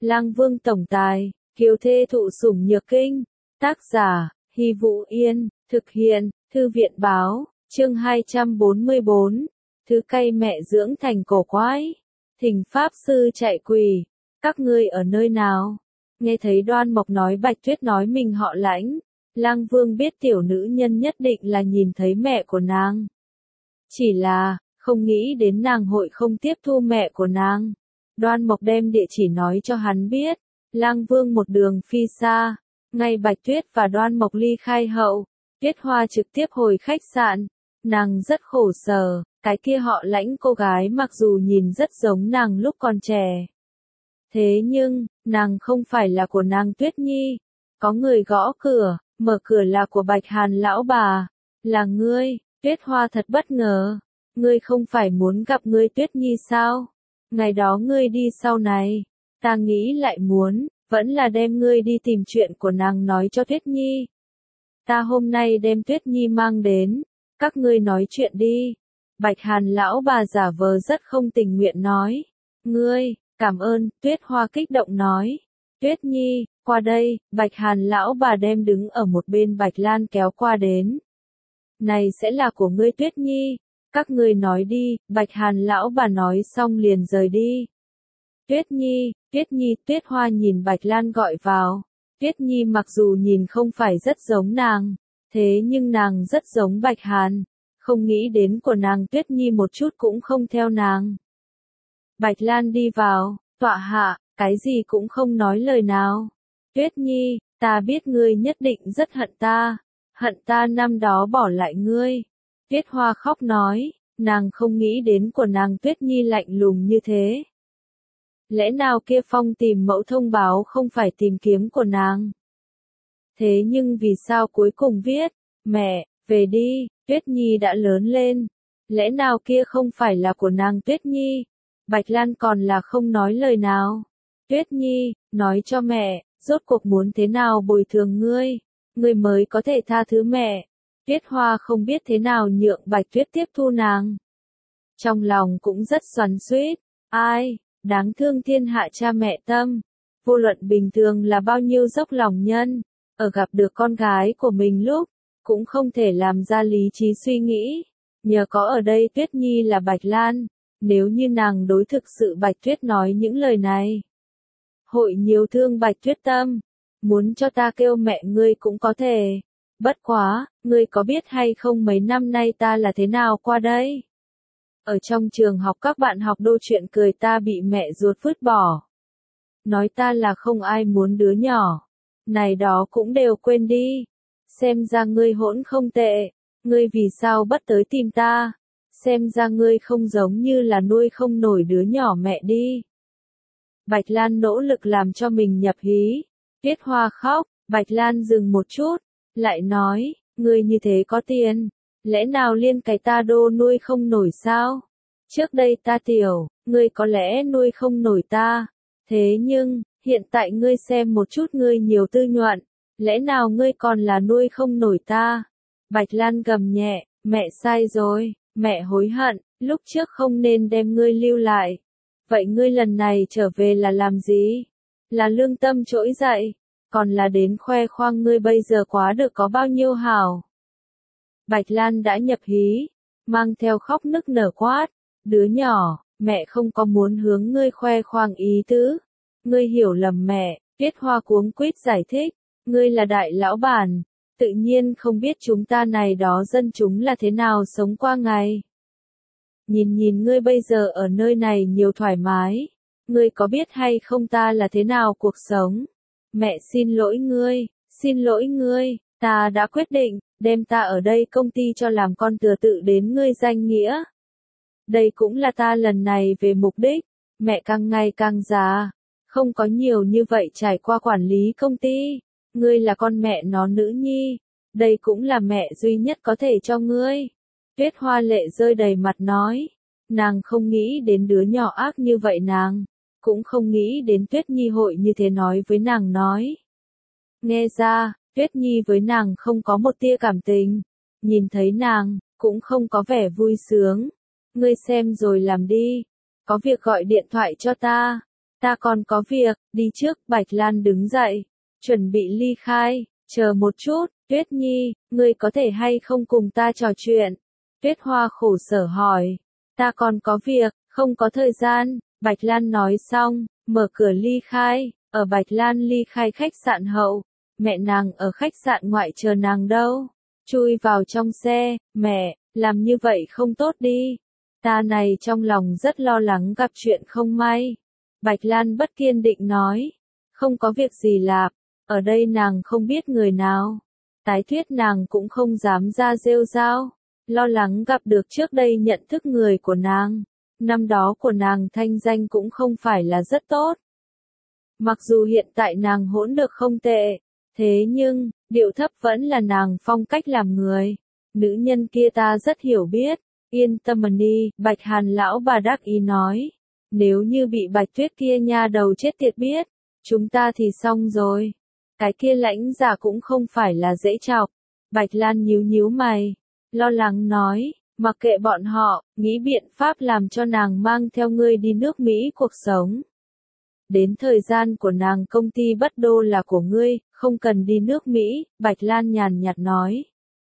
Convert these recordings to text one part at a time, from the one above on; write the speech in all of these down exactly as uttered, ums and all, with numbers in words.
Lang Vương tổng tài, kiều thê thụ sủng nhược kinh. Tác giả, Hy Vũ Yên, thực hiện, Thư viện báo, chương hai trăm bốn mươi bốn. Thứ cây mẹ dưỡng thành cổ quái. Thỉnh Pháp Sư chạy quỳ. Các ngươi ở nơi nào? Nghe thấy Đoan Mộc nói Bạch Tuyết nói mình họ Lãnh. Lang Vương biết tiểu nữ nhân nhất định là nhìn thấy mẹ của nàng. Chỉ là, không nghĩ đến nàng hội không tiếp thu mẹ của nàng. Đoan Mộc đem địa chỉ nói cho hắn biết. Lang Vương một đường phi xa. Ngay Bạch Tuyết và Đoan Mộc ly khai hậu, Tuyết Hoa trực tiếp hồi khách sạn. Nàng rất khổ sở, cái kia họ Lãnh cô gái mặc dù nhìn rất giống nàng lúc còn trẻ. Thế nhưng, nàng không phải là của nàng Tuyết Nhi. Có người gõ cửa, mở cửa là của Bạch Hàn lão bà. Là ngươi, Tuyết Hoa thật bất ngờ. Ngươi không phải muốn gặp ngươi Tuyết Nhi sao? Ngày đó ngươi đi sau này, ta nghĩ lại muốn, vẫn là đem ngươi đi tìm chuyện của nàng nói cho Tuyết Nhi. Ta hôm nay đem Tuyết Nhi mang đến, các ngươi nói chuyện đi. Bạch Hàn lão bà giả vờ rất không tình nguyện nói. Ngươi, cảm ơn, Tuyết Hoa kích động nói. Tuyết Nhi, qua đây, Bạch Hàn lão bà đem đứng ở một bên Bạch Lan kéo qua đến. Này sẽ là của ngươi Tuyết Nhi. Các ngươi nói đi, Bạch Hàn lão bà nói xong liền rời đi. Tuyết Nhi, Tuyết Nhi, Tuyết Hoa nhìn Bạch Lan gọi vào. Tuyết Nhi mặc dù nhìn không phải rất giống nàng, thế nhưng nàng rất giống Bạch Hàn. Không nghĩ đến của nàng Tuyết Nhi một chút cũng không theo nàng. Bạch Lan đi vào, tọa hạ, cái gì cũng không nói lời nào. Tuyết Nhi, ta biết ngươi nhất định rất hận ta, hận ta năm đó bỏ lại ngươi. Tuyết Hoa khóc nói, nàng không nghĩ đến của nàng Tuyết Nhi lạnh lùng như thế. Lẽ nào kia phong tìm mẫu thông báo không phải tìm kiếm của nàng? Thế nhưng vì sao cuối cùng viết, mẹ, về đi, Tuyết Nhi đã lớn lên. Lẽ nào kia không phải là của nàng Tuyết Nhi? Bạch Lan còn là không nói lời nào. Tuyết Nhi, nói cho mẹ, rốt cuộc muốn thế nào bồi thường ngươi, ngươi mới có thể tha thứ mẹ. Tuyết Hoa không biết thế nào nhượng Bạch Tuyết tiếp thu nàng. Trong lòng cũng rất xoắn xuýt, ai, đáng thương thiên hạ cha mẹ tâm. Vô luận bình thường là bao nhiêu dốc lòng nhân, ở gặp được con gái của mình lúc, cũng không thể làm ra lý trí suy nghĩ. Nhờ có ở đây Tuyết Nhi là Bạch Lan, nếu như nàng đối thực sự Bạch Tuyết nói những lời này. Hội nhiều thương Bạch Tuyết tâm, muốn cho ta kêu mẹ ngươi cũng có thể. Bất quá, ngươi có biết hay không mấy năm nay ta là thế nào qua đây? Ở trong trường học các bạn học đô chuyện cười ta bị mẹ ruột vứt bỏ. Nói ta là không ai muốn đứa nhỏ. Này đó cũng đều quên đi. Xem ra ngươi hỗn không tệ. Ngươi vì sao bất tới tìm ta? Xem ra ngươi không giống như là nuôi không nổi đứa nhỏ mẹ đi. Bạch Lan nỗ lực làm cho mình nhập hí. Tuyết Hoa khóc, Bạch Lan dừng một chút. Lại nói, ngươi như thế có tiền, lẽ nào liên cái ta đô nuôi không nổi sao? Trước đây ta tiểu, ngươi có lẽ nuôi không nổi ta. Thế nhưng, hiện tại ngươi xem một chút ngươi nhiều tư nhuận, lẽ nào ngươi còn là nuôi không nổi ta? Bạch Lan gầm nhẹ, mẹ sai rồi, mẹ hối hận, lúc trước không nên đem ngươi lưu lại. Vậy ngươi lần này trở về là làm gì? Là lương tâm trỗi dậy? Còn là đến khoe khoang ngươi bây giờ quá được có bao nhiêu hảo. Bạch Lan đã nhập hí, mang theo khóc nức nở quát, đứa nhỏ, mẹ không có muốn hướng ngươi khoe khoang ý tứ. Ngươi hiểu lầm mẹ. Tuyết Hoa cuống quýt giải thích, ngươi là đại lão bản, tự nhiên không biết chúng ta này đó dân chúng là thế nào sống qua ngày. Nhìn nhìn ngươi bây giờ ở nơi này nhiều thoải mái, ngươi có biết hay không ta là thế nào cuộc sống? Mẹ xin lỗi ngươi, xin lỗi ngươi, ta đã quyết định, đem ta ở đây công ty cho làm con thừa tự đến ngươi danh nghĩa. Đây cũng là ta lần này về mục đích, mẹ càng ngày càng già, không có nhiều như vậy trải qua quản lý công ty. Ngươi là con mẹ nó nữ nhi, đây cũng là mẹ duy nhất có thể cho ngươi. Tuyết Hoa lệ rơi đầy mặt nói, nàng không nghĩ đến đứa nhỏ ác như vậy nàng. Cũng không nghĩ đến Tuyết Nhi hội như thế nói với nàng nói. Nghe ra, Tuyết Nhi với nàng không có một tia cảm tình. Nhìn thấy nàng, cũng không có vẻ vui sướng. Ngươi xem rồi làm đi. Có việc gọi điện thoại cho ta. ta còn có việc, đi trước. Bạch Lan đứng dậy, chuẩn bị ly khai. Chờ một chút, Tuyết Nhi, ngươi có thể hay không cùng ta trò chuyện? Tuyết Hoa khổ sở hỏi. Ta còn có việc, không có thời gian. Bạch Lan nói xong, mở cửa ly khai. Ở Bạch Lan ly khai khách sạn hậu, mẹ nàng ở khách sạn ngoại chờ nàng đâu. Chui vào trong xe, mẹ, làm như vậy không tốt đi. Ta này trong lòng rất lo lắng gặp chuyện không may. Bạch Lan bất kiên định nói. Không có việc gì lạp, ở đây nàng không biết người nào. Tái thuyết nàng cũng không dám ra rêu rao. Lo lắng gặp được trước đây nhận thức người của nàng. Năm đó của nàng thanh danh cũng không phải là rất tốt. Mặc dù hiện tại nàng hỗn được không tệ, thế nhưng, điệu thấp vẫn là nàng phong cách làm người. Nữ nhân kia ta rất hiểu biết, yên tâm đi, Bạch Hàn lão bà đắc ý nói. Nếu như bị Bạch Tuyết kia nha đầu chết tiệt biết, chúng ta thì xong rồi. Cái kia lãnh giả cũng không phải là dễ chọc. Bạch Lan nhíu nhíu mày, lo lắng nói, mặc kệ bọn họ, nghĩ biện pháp làm cho nàng mang theo ngươi đi nước Mỹ cuộc sống. Đến thời gian của nàng công ty Bất Đô là của ngươi, không cần đi nước Mỹ, Bạch Lan nhàn nhạt nói.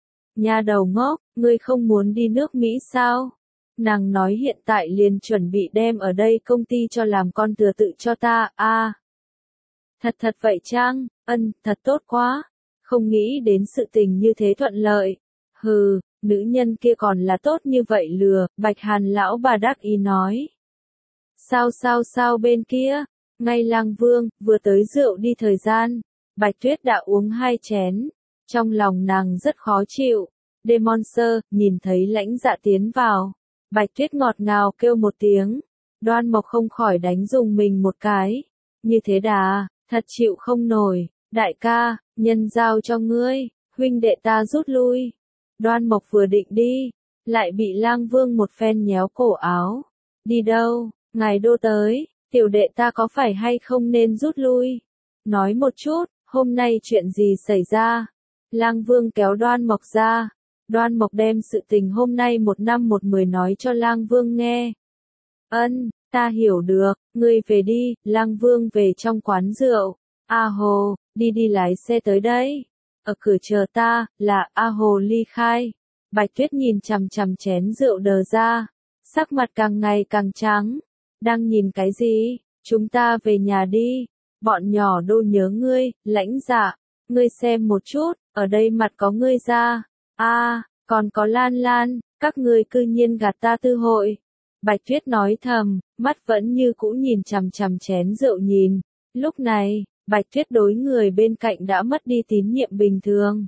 Nha đầu ngốc, ngươi không muốn đi nước Mỹ sao? Nàng nói hiện tại liền chuẩn bị đem ở đây công ty cho làm con thừa tự cho ta, a à, thật thật vậy chăng? Ân, thật tốt quá. Không nghĩ đến sự tình như thế thuận lợi. Hừ, nữ nhân kia còn là tốt như vậy lừa, Bạch Hàn lão bà đắc ý nói. Sao sao sao bên kia? Ngay Lang Vương, vừa tới rượu đi thời gian. Bạch Tuyết đã uống hai chén. Trong lòng nàng rất khó chịu. Demon Sơ, nhìn thấy lãnh dạ tiến vào. Bạch Tuyết ngọt ngào kêu một tiếng. Đoan Mộc không khỏi đánh dùng mình một cái. Như thế đà, thật chịu không nổi. Đại ca, nhân giao cho ngươi, huynh đệ ta rút lui. Đoan Mộc vừa định đi, lại bị Lang Vương một phen nhéo cổ áo. Đi đâu, ngài đô tới, tiểu đệ ta có phải hay không nên rút lui? Nói một chút, hôm nay chuyện gì xảy ra? Lang Vương kéo Đoan Mộc ra. Đoan Mộc đem sự tình hôm nay một năm một mười nói cho Lang Vương nghe. Ân, ta hiểu được, ngươi về đi. Lang Vương về trong quán rượu. A Hồ, đi đi lái xe tới đây. Ở cửa chờ ta, là A Hồ ly khai. Bạch Tuyết nhìn chằm chằm chén rượu đờ ra. Sắc mặt càng ngày càng trắng. Đang nhìn cái gì? Chúng ta về nhà đi. Bọn nhỏ đô nhớ ngươi, lãnh dạ. Ngươi xem một chút, ở đây mặt có ngươi ra. A, à, còn có Lan Lan, các ngươi cư nhiên gạt ta tư hội. Bạch Tuyết nói thầm, mắt vẫn như cũ nhìn chằm chằm chén rượu nhìn. Lúc này, Bạch Tuyết đối người bên cạnh đã mất đi tín nhiệm bình thường.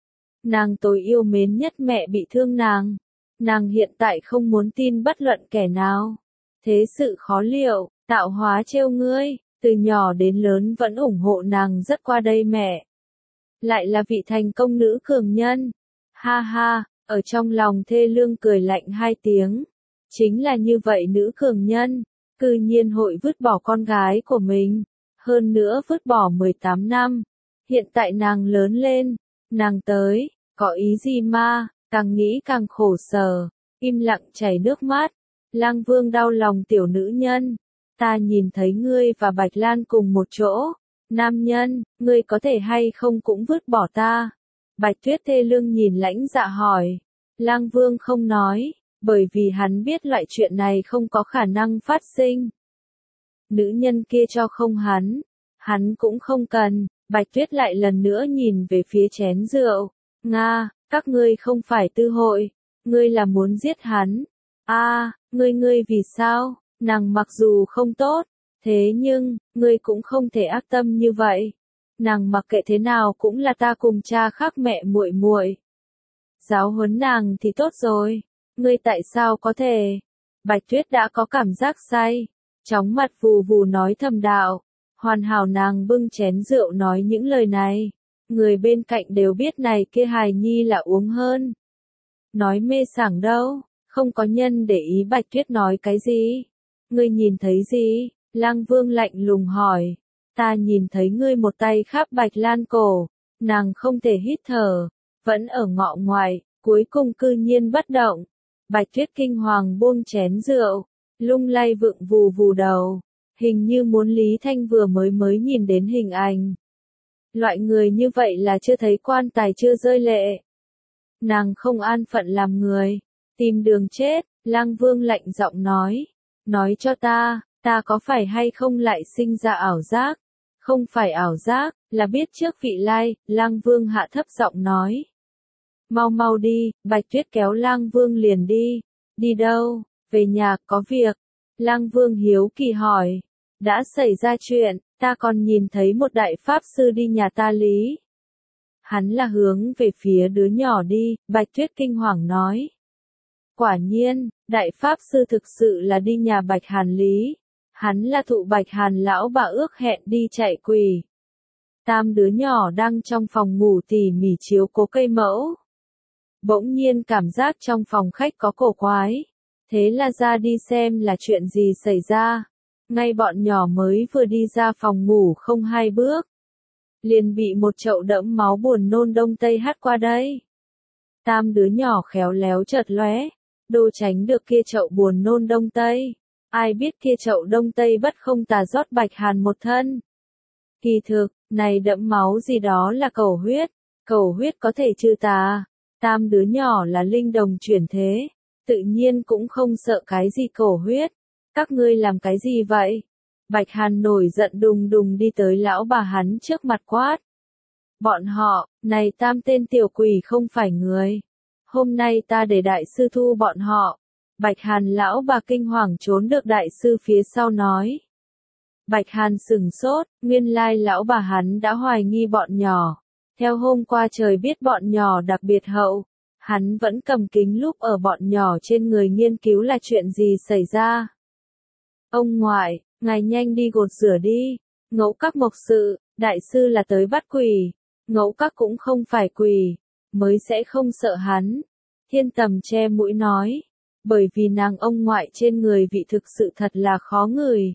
Nàng tối yêu mến nhất mẹ bị thương nàng. Nàng hiện tại không muốn tin bất luận kẻ nào. Thế sự khó liệu, tạo hóa trêu ngươi, từ nhỏ đến lớn vẫn ủng hộ nàng rất qua đây mẹ. Lại là vị thành công nữ cường nhân. Ha ha, ở trong lòng thê lương cười lạnh hai tiếng. Chính là như vậy nữ cường nhân, cư nhiên hội vứt bỏ con gái của mình. Hơn nữa vứt bỏ mười tám năm. Hiện tại nàng lớn lên, nàng tới, có ý gì ma, càng nghĩ càng khổ sở, im lặng chảy nước mắt. Lang Vương đau lòng tiểu nữ nhân. Ta nhìn thấy ngươi và Bạch Lan cùng một chỗ. Nam nhân, ngươi có thể hay không cũng vứt bỏ ta. Bạch Tuyết thê lương nhìn lãnh dạ hỏi. Lang Vương không nói, bởi vì hắn biết loại chuyện này không có khả năng phát sinh. Nữ nhân kia cho không hắn, hắn cũng không cần. Bạch Tuyết lại lần nữa nhìn về phía chén rượu. Nga, các ngươi không phải tư hội, ngươi là muốn giết hắn. A, à, ngươi ngươi vì sao? Nàng mặc dù không tốt, thế nhưng, ngươi cũng không thể ác tâm như vậy. Nàng mặc kệ thế nào cũng là ta cùng cha khác mẹ muội muội. Giáo huấn nàng thì tốt rồi, ngươi tại sao có thể? Bạch Tuyết đã có cảm giác say, chóng mặt vù vù nói thầm đạo. Hoàn hảo nàng bưng chén rượu nói những lời này. Người bên cạnh đều biết này kia hài nhi là uống hơn. Nói mê sảng đâu, không có nhân để ý Bạch Tuyết nói cái gì. Ngươi nhìn thấy gì? Lang Vương lạnh lùng hỏi. Ta nhìn thấy ngươi một tay khắp Bạch Lan cổ, nàng không thể hít thở, vẫn ở ngọ ngoài, cuối cùng cư nhiên bất động. Bạch Tuyết kinh hoàng buông chén rượu, lung lay vựng vù vù đầu. Hình như muốn Lý Thanh vừa mới mới nhìn đến hình ảnh. Loại người như vậy là chưa thấy quan tài chưa rơi lệ. Nàng không an phận làm người, tìm đường chết, Lang Vương lạnh giọng nói. Nói cho ta, ta có phải hay không lại sinh ra ảo giác? Không phải ảo giác, là biết trước vị lai, Lang Vương hạ thấp giọng nói. Mau mau đi, Bạch Tuyết kéo Lang Vương liền đi. Đi đâu? Về nhà, có việc. Lang Vương hiếu kỳ hỏi. Đã xảy ra chuyện, ta còn nhìn thấy một đại pháp sư đi nhà ta Lý. Hắn là hướng về phía đứa nhỏ đi, Bạch Tuyết kinh hoàng nói. Quả nhiên, đại pháp sư thực sự là đi nhà Bạch Hàn Lý. Hắn là thụ Bạch Hàn lão bà ước hẹn đi chạy quỷ. Tam đứa nhỏ đang trong phòng ngủ tỉ mỉ chiếu cố cây mẫu. Bỗng nhiên cảm giác trong phòng khách có cổ quái. Thế là ra đi xem là chuyện gì xảy ra. Ngay bọn nhỏ mới vừa đi ra phòng ngủ không hai bước. Liền bị một chậu đẫm máu buồn nôn đông tây hắt qua đây. Tam đứa nhỏ khéo léo chợt lóe, đồ tránh được kia chậu buồn nôn đông tây. Ai biết kia chậu đông tây bất không tà rót Bạch Hàn một thân. Kỳ thực, này đẫm máu gì đó là cầu huyết, cầu huyết có thể trừ tà. Tam đứa nhỏ là linh đồng chuyển thế, tự nhiên cũng không sợ cái gì cầu huyết. Các ngươi làm cái gì vậy? Bạch Hàn nổi giận đùng đùng đi tới lão bà hắn trước mặt quát. Bọn họ, này tam tên tiểu quỷ không phải người. Hôm nay ta để đại sư thu bọn họ. Bạch Hàn lão bà kinh hoàng trốn được đại sư phía sau nói. Bạch Hàn sừng sốt, nguyên lai lão bà hắn đã hoài nghi bọn nhỏ. Theo hôm qua trời biết bọn nhỏ đặc biệt hậu. Hắn vẫn cầm kính lúp ở bọn nhỏ trên người nghiên cứu là chuyện gì xảy ra. Ông ngoại, ngài nhanh đi gột rửa đi. Ngẫu các mộc sự, đại sư là tới bắt quỷ. Ngẫu các cũng không phải quỷ, mới sẽ không sợ hắn. Thiên Tầm che mũi nói. Bởi vì nàng ông ngoại trên người vị thực sự thật là khó ngửi.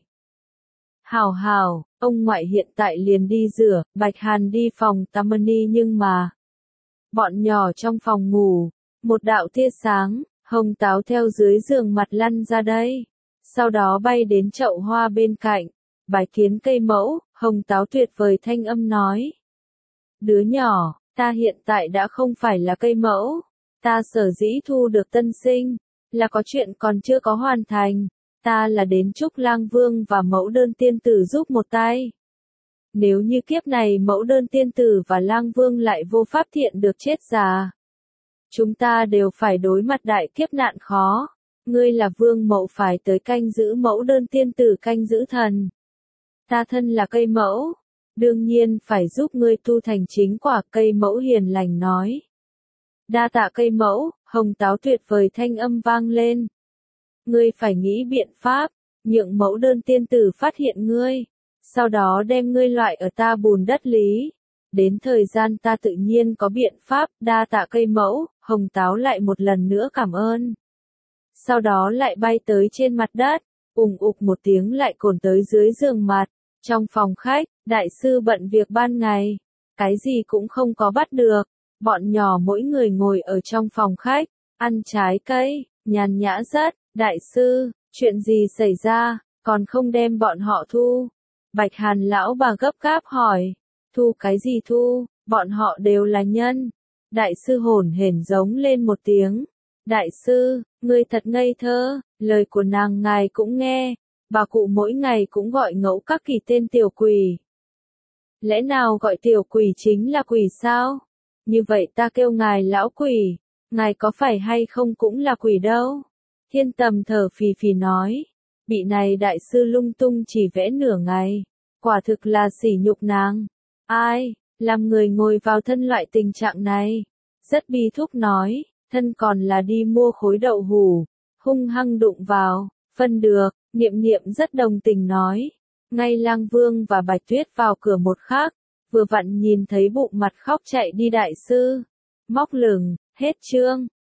Hảo hảo, ông ngoại hiện tại liền đi rửa, Bạch Hàn đi phòng Tamani nhưng mà. Bọn nhỏ trong phòng ngủ, một đạo tia sáng, hồng táo theo dưới giường mặt lăn ra đây. Sau đó bay đến chậu hoa bên cạnh, bái kiến cây mẫu, hồng táo tuyệt vời thanh âm nói. Đứa nhỏ, ta hiện tại đã không phải là cây mẫu, ta sở dĩ thu được tân sinh, là có chuyện còn chưa có hoàn thành, ta là đến chúc Lang Vương và mẫu đơn tiên tử giúp một tay. Nếu như kiếp này mẫu đơn tiên tử và Lang Vương lại vô pháp thiện được chết già, chúng ta đều phải đối mặt đại kiếp nạn khó. Ngươi là vương mẫu phải tới canh giữ mẫu đơn tiên tử canh giữ thần. Ta thân là cây mẫu, đương nhiên phải giúp ngươi tu thành chính quả. Cây mẫu hiền lành nói. Đa tạ cây mẫu, hồng táo tuyệt vời thanh âm vang lên. Ngươi phải nghĩ biện pháp, nhượng mẫu đơn tiên tử phát hiện ngươi, sau đó đem ngươi loại ở ta bùn đất lý. Đến thời gian ta tự nhiên có biện pháp. Đa tạ cây mẫu, hồng táo lại một lần nữa cảm ơn. Sau đó lại bay tới trên mặt đất, ùng ục một tiếng lại cồn tới dưới giường mặt. Trong phòng khách, đại sư bận việc ban ngày, cái gì cũng không có bắt được. Bọn nhỏ mỗi người ngồi ở trong phòng khách, ăn trái cây, nhàn nhã rất. Đại sư, chuyện gì xảy ra, còn không đem bọn họ thu? Bạch Hàn lão bà gấp gáp hỏi. Thu cái gì thu, bọn họ đều là nhân. Đại sư hồn hển giống lên một tiếng. Đại sư, ngươi thật ngây thơ, lời của nàng ngài cũng nghe. Bà cụ mỗi ngày cũng gọi ngẫu các kỳ tên tiểu quỷ. Lẽ nào gọi tiểu quỷ chính là quỷ sao? Như vậy ta kêu ngài lão quỷ, ngài có phải hay không cũng là quỷ đâu. Thiên Tầm thở phì phì nói. Bị này đại sư lung tung chỉ vẽ nửa ngày. Quả thực là sỉ nhục nàng. Ai, làm người ngồi vào thân loại tình trạng này. Rất bi thúc nói, thân còn là đi mua khối đậu hủ. Hung hăng đụng vào, phân được, Niệm Niệm rất đồng tình nói. Ngay Lang Vương và Bạch Tuyết vào cửa một khắc, vừa vặn nhìn thấy bụng mặt khóc chạy đi đại sư. Móc lửng, hết chương.